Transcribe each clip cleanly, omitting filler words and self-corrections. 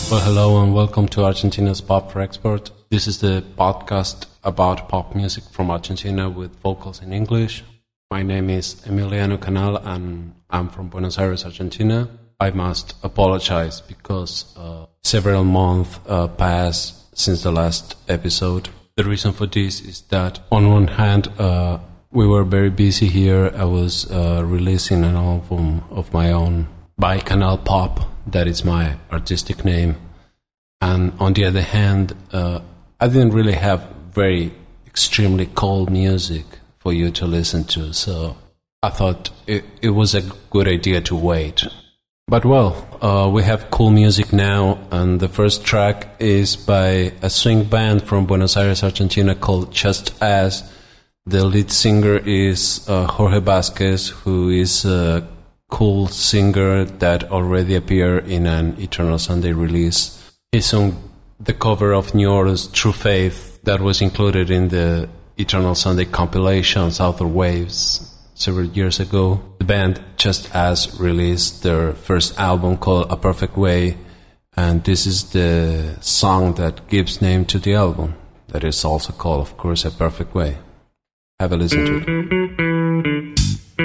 Well, hello and welcome to Argentina's Pop for Export. This is the podcast about pop music from Argentina with vocals in English. My name is Emiliano Canal and I'm from Buenos Aires, Argentina. I must apologize because several months passed since the last episode. The reason for this is that on one hand, we were very busy here. I was releasing an album of my own by Canal Pop, that is my artistic name. And on the other hand, I didn't really have very extremely cold music for you to listen to, so I thought it was a good idea to wait. But well, we have cool music now, and the first track is by a swing band from Buenos Aires, Argentina called Just As. The lead singer is Jorge Vasquez, who is a cool singer that already appeared in an Eternal Sunday release. He sung the cover of New Order's True Faith that was included in the Eternal Sunday compilation Outer Waves several years ago. The band Just As released their first album called A Perfect Way, and this is the song that gives name to the album, that is also called, of course, A Perfect Way. Have a listen to it.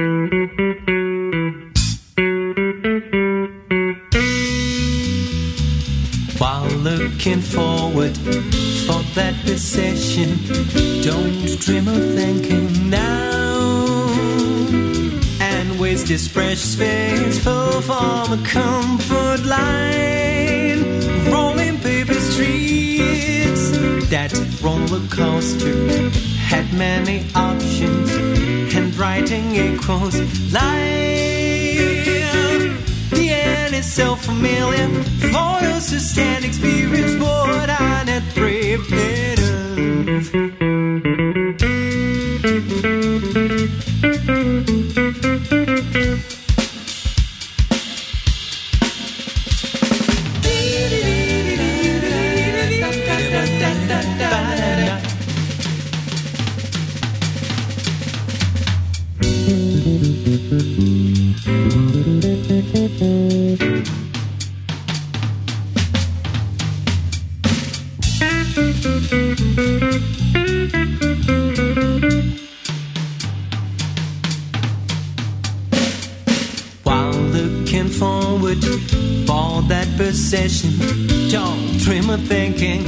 While looking forward for that recession, don't dream of thinking now and waste this precious face for form a comfort line. Rolling paper streets, that roller coaster had many options, handwriting equals life. The end is so familiar for those who stand experience what I not prepared of. Don't dream of thinking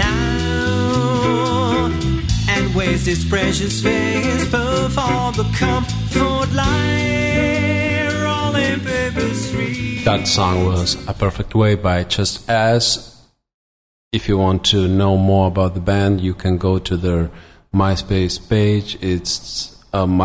now and waste this precious face before the comfort line. Rolling paper street. That song was A Perfect Way by Just As. If you want to know more about the band, you can go to their MySpace page. It's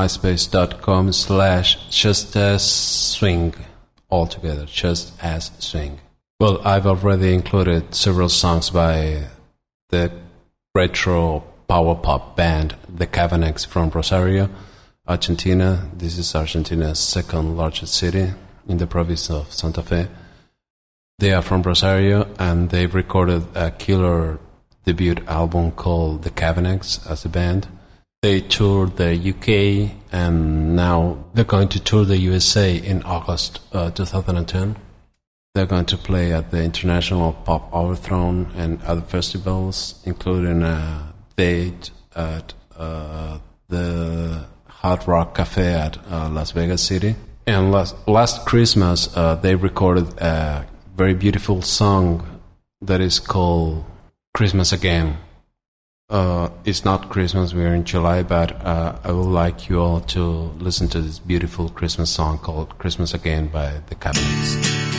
myspace.com/justaswing. Altogether, Just As Swing. Well, I've already included several songs by the retro power pop band The Cavanex from Rosario, Argentina. This is Argentina's second largest city in the province of Santa Fe. They are from Rosario and they've recorded a killer debut album called The Cavanex as a band. They toured the UK and now they're going to tour the USA in August 2010. They're going to play at the International Pop Overthrown and other festivals, including a date at the Hard Rock Cafe at Las Vegas City. And last Christmas, they recorded a very beautiful song that is called Christmas Again. It's not Christmas, we're in July, but I would like you all to listen to this beautiful Christmas song called Christmas Again by The Cavanex.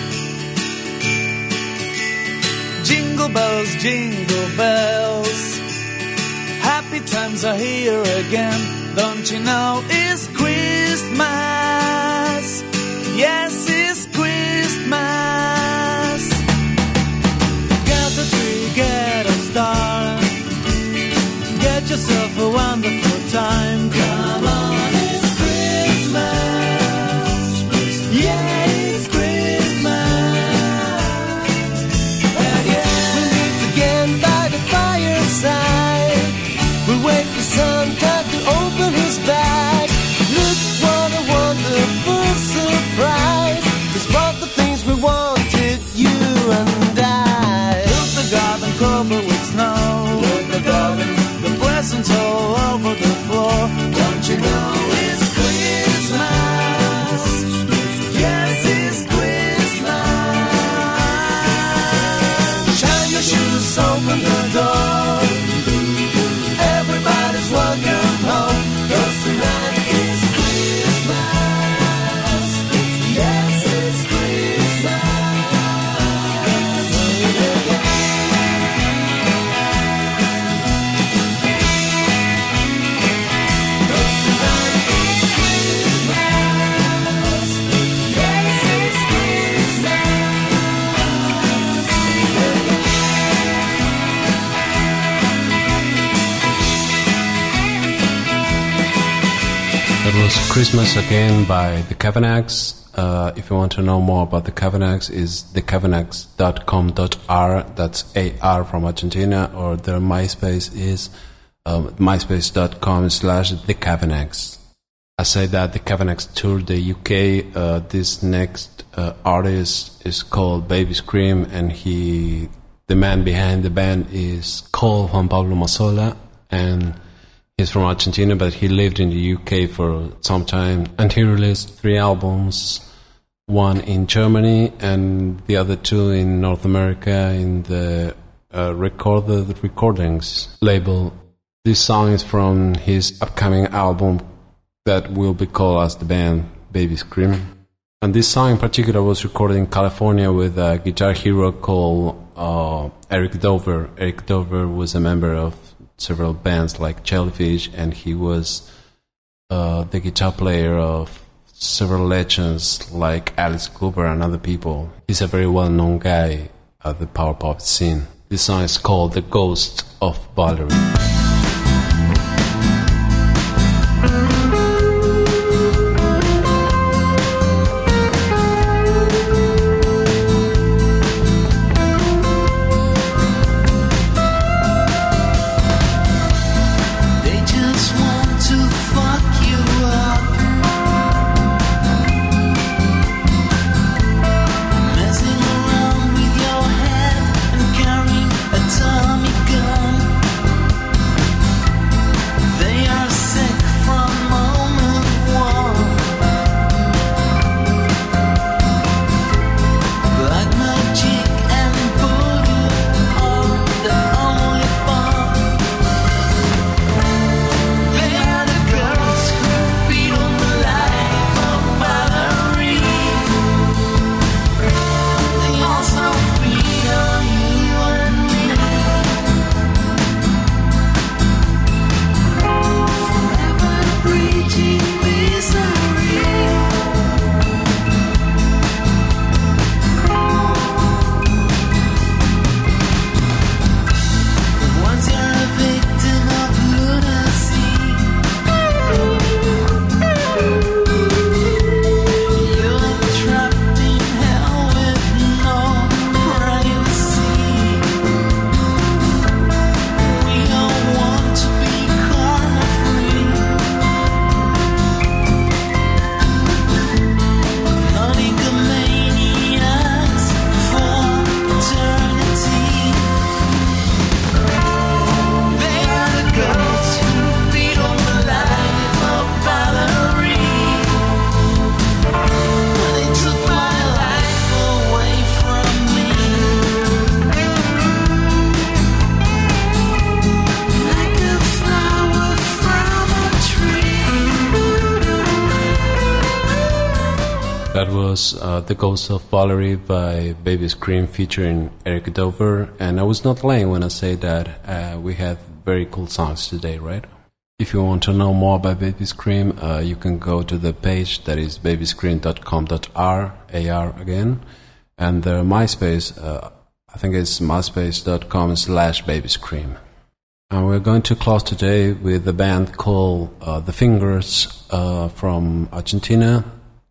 Jingle bells, happy times are here again. Don't you know it's Christmas? Yes, it's Christmas. Get a tree, get a star, get yourself a wonderful time. Come on, it's Christmas. Yeah, it's Christmas. And yeah, we'll meet again by the fireside. We'll wait for Santa to open his bag. Look what a wonderful surprise. Christmas Again by the Cavanacs. If you want to know more about the Cavanacs, is thecavanacs.com.ar. That's AR from Argentina, or their MySpace is myspace.com/thecavanacs. I say that the Cavanacs toured the UK. This next artist is called Baby Scream, and the man behind the band is called Juan Pablo Mazzola, and he's from Argentina, but he lived in the UK for some time, and he released 3 albums, one in Germany and the other 2 in North America in the Recorded Recordings label. This song is from his upcoming album that will be called as the band Baby Scream. And this song in particular was recorded in California with a guitar hero called Eric Dover. Eric Dover was a member of several bands like Jellyfish, and he was the guitar player of several legends like Alice Cooper and other people. He's a very well-known guy at the power pop scene. This song is called The Ghost of Valerie. That was The Ghost of Valerie by Baby Scream featuring Eric Dover. And I was not lying when I say that we had very cool songs today, right? If you want to know more about Baby Scream, you can go to the page that is babyscream.com.ar, AR again. And their MySpace, I think it's myspace.com/babyscream. And we're going to close today with a band called The Fingers from Argentina.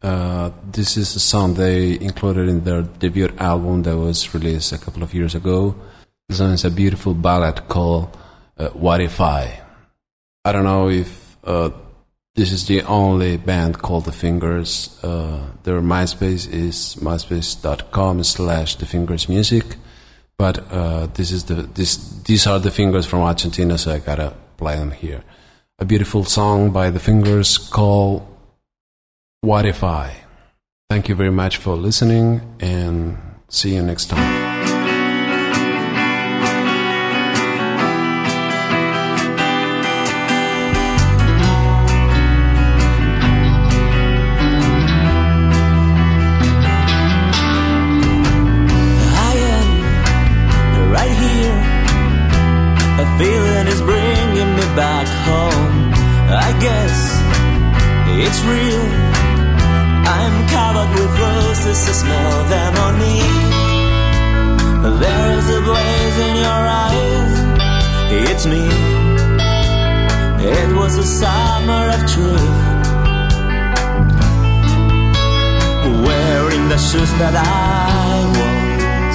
This is a song they included in their debut album that was released a couple of years ago. The song is a beautiful ballad called What If I don't know if this is the only band called The Fingers. Their MySpace is myspace.com/thefingersmusic. But these are The Fingers from Argentina, so I gotta play them here. A beautiful song by The Fingers called What If I? Thank you very much for listening, and see you next time. I am right here. A feeling is bringing me back home. I guess it's real. I'm covered with roses, I smell them on me. There's a blaze in your eyes, it's me. It was a summer of truth. the shoes that I want.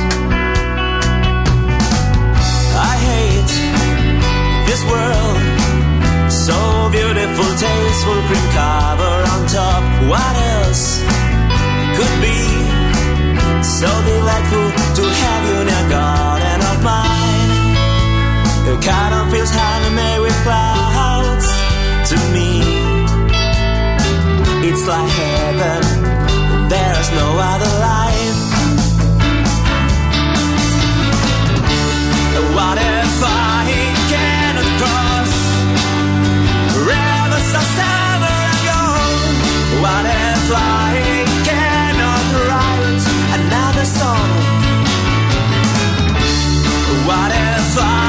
I hate this world, so beautiful, tasteful, cream cover on top. What else could be so delightful to have you in a garden of mine? The cotton feels handmade with clouds. To me, it's like heaven. There's no other life. What if I cannot cross rivers of summer and gold? What if I cannot write another song? What if I